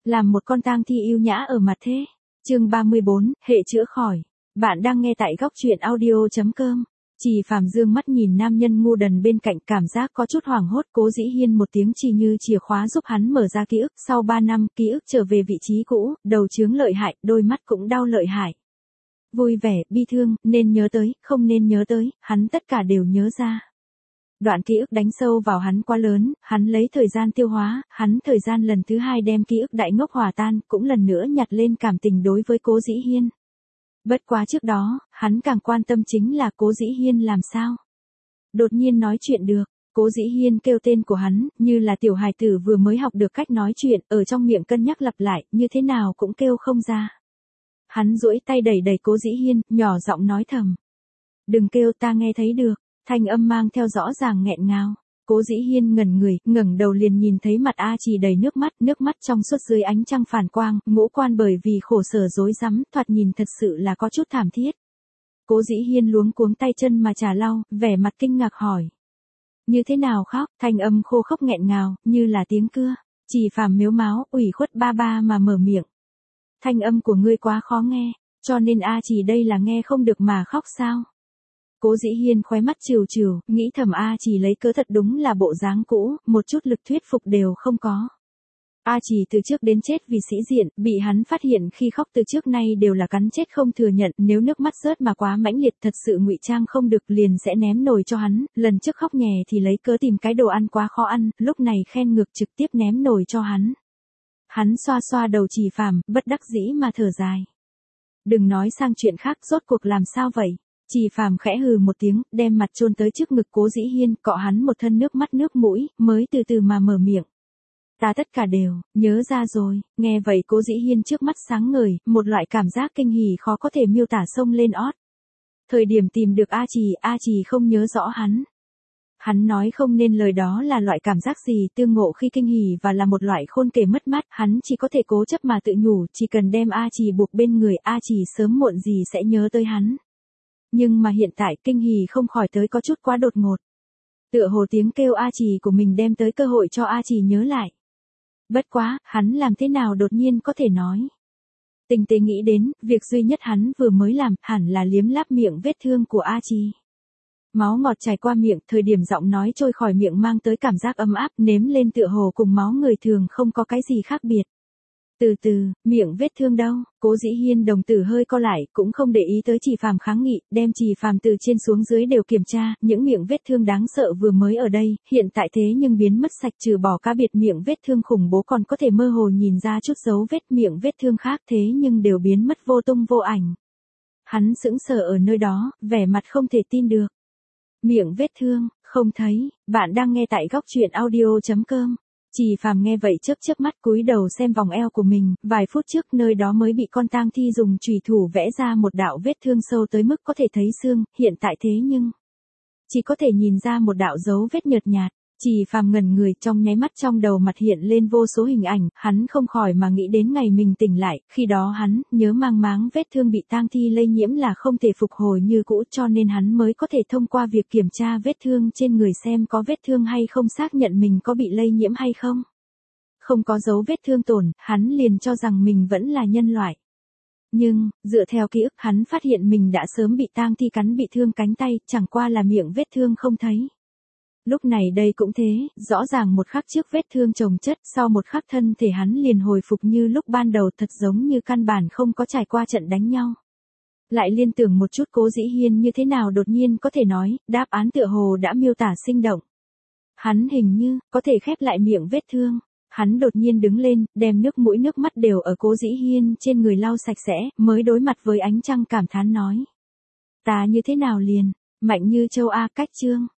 Làm một con tang thi yêu nhã ở mặt thế. Chương 34, hệ chữa khỏi. Bạn đang nghe tại góc truyện audio.com. Trì Phàm dương mắt nhìn nam nhân ngu đần bên cạnh, cảm giác có chút hoảng hốt. Cố Dĩ Hiên một tiếng chỉ như chìa khóa giúp hắn mở ra ký ức. Sau 3 năm, ký ức trở về vị trí cũ, đầu chướng lợi hại, đôi mắt cũng đau lợi hại. Vui vẻ, bi thương, nên nhớ tới, không nên nhớ tới, hắn tất cả đều nhớ ra. Đoạn ký ức đánh sâu vào hắn quá lớn, hắn lấy thời gian tiêu hóa, hắn thời gian lần thứ 2 đem ký ức đại ngốc hòa tan, cũng lần nữa nhặt lên cảm tình đối với Cố Dĩ Hiên. Bất quá trước đó, hắn càng quan tâm chính là Cố Dĩ Hiên làm sao. Đột nhiên nói chuyện được, Cố Dĩ Hiên kêu tên của hắn, như là tiểu hài tử vừa mới học được cách nói chuyện, ở trong miệng cân nhắc lặp lại, như thế nào cũng kêu không ra. Hắn duỗi tay đẩy đẩy Cố Dĩ Hiên, nhỏ giọng nói thầm. Đừng kêu, ta nghe thấy được. Thanh âm mang theo rõ ràng nghẹn ngào. Cố Dĩ Hiên ngẩn người, ngẩng đầu liền nhìn thấy mặt A Trì đầy nước mắt trong suốt dưới ánh trăng phản quang, ngũ quan bởi vì khổ sở rối rắm, thoạt nhìn thật sự là có chút thảm thiết. Cố Dĩ Hiên luống cuống tay chân mà trà lau, vẻ mặt kinh ngạc hỏi. Như thế nào khóc? Thanh âm khô khốc nghẹn ngào, như là tiếng cưa. Trì Phàm mếu máo, ủy khuất ba ba mà mở miệng. Thanh âm của ngươi quá khó nghe, cho nên A Trì đây là nghe không được mà khóc sao? Cố Dĩ Hiên khóe mắt trìu trìu, nghĩ thầm A Trì lấy cớ thật đúng là bộ dáng cũ, một chút lực thuyết phục đều không có. A Trì từ trước đến chết vì sĩ diện, bị hắn phát hiện khi khóc từ trước nay đều là cắn chết không thừa nhận, nếu nước mắt rớt mà quá mãnh liệt thật sự ngụy trang không được liền sẽ ném nồi cho hắn, lần trước khóc nhè thì lấy cớ tìm cái đồ ăn quá khó ăn, lúc này khen ngược trực tiếp ném nồi cho hắn. Hắn xoa xoa đầu Trì Phàm, bất đắc dĩ mà thở dài. Đừng nói sang chuyện khác, rốt cuộc làm sao vậy? Trì Phàm khẽ hừ một tiếng, đem mặt chôn tới trước ngực Cố Dĩ Hiên, cọ hắn một thân nước mắt nước mũi, mới từ từ mà mở miệng. Ta tất cả đều, nhớ ra rồi. Nghe vậy Cố Dĩ Hiên trước mắt sáng ngời, một loại cảm giác kinh hỉ khó có thể miêu tả xông lên ót. Thời điểm tìm được A Trì không nhớ rõ hắn. Hắn nói không nên lời đó là loại cảm giác gì, tương ngộ khi kinh hỉ và là một loại khôn kể mất mát, hắn chỉ có thể cố chấp mà tự nhủ, chỉ cần đem A Trì buộc bên người, A Trì sớm muộn gì sẽ nhớ tới hắn. Nhưng mà hiện tại kinh hỉ không khỏi tới có chút quá đột ngột. Tựa hồ tiếng kêu A Trì của mình đem tới cơ hội cho A Trì nhớ lại. Bất quá, hắn làm thế nào đột nhiên có thể nói. Tinh tế nghĩ đến, việc duy nhất hắn vừa mới làm, hẳn là liếm láp miệng vết thương của A Trì. Máu ngọt chảy qua miệng, thời điểm giọng nói trôi khỏi miệng mang tới cảm giác ấm áp, nếm lên tựa hồ cùng máu người thường không có cái gì khác biệt. Từ từ, miệng vết thương đâu? Cố Dĩ Hiên đồng tử hơi co lại, cũng không để ý tới Trì Phàm kháng nghị, đem Trì Phàm từ trên xuống dưới đều kiểm tra, những miệng vết thương đáng sợ vừa mới ở đây, hiện tại thế nhưng biến mất sạch, trừ bỏ cá biệt miệng vết thương khủng bố còn có thể mơ hồ nhìn ra chút dấu vết, miệng vết thương khác thế nhưng đều biến mất vô tung vô ảnh. Hắn sững sờ ở nơi đó, vẻ mặt không thể tin được. Miệng vết thương, không thấy. Bạn đang nghe tại góc truyện audio.com. Trì Phàm nghe vậy chớp mắt cúi đầu xem vòng eo của mình, vài phút trước nơi đó mới bị con tang thi dùng chùy thủ vẽ ra một đạo vết thương sâu tới mức có thể thấy xương, hiện tại thế nhưng chỉ có thể nhìn ra một đạo dấu vết nhợt nhạt. Trì Phàm ngẩn người, trong nháy mắt trong đầu mặt hiện lên vô số hình ảnh, hắn không khỏi mà nghĩ đến ngày mình tỉnh lại, khi đó hắn nhớ mang máng vết thương bị tang thi lây nhiễm là không thể phục hồi như cũ, cho nên hắn mới có thể thông qua việc kiểm tra vết thương trên người xem có vết thương hay không xác nhận mình có bị lây nhiễm hay không. Không có dấu vết thương tổn, hắn liền cho rằng mình vẫn là nhân loại. Nhưng, dựa theo ký ức hắn phát hiện mình đã sớm bị tang thi cắn bị thương cánh tay, chẳng qua là miệng vết thương không thấy. Lúc này đây cũng thế, rõ ràng một khắc trước vết thương chồng chất, sau một khắc thân thể hắn liền hồi phục như lúc ban đầu, thật giống như căn bản không có trải qua trận đánh nhau. Lại liên tưởng một chút Cố Dĩ Hiên như thế nào đột nhiên có thể nói, đáp án tựa hồ đã miêu tả sinh động. Hắn hình như, có thể khép lại miệng vết thương. Hắn đột nhiên đứng lên, đem nước mũi nước mắt đều ở Cố Dĩ Hiên trên người lau sạch sẽ, mới đối mặt với ánh trăng cảm thán nói. Ta như thế nào liền, mạnh như châu A cách chương.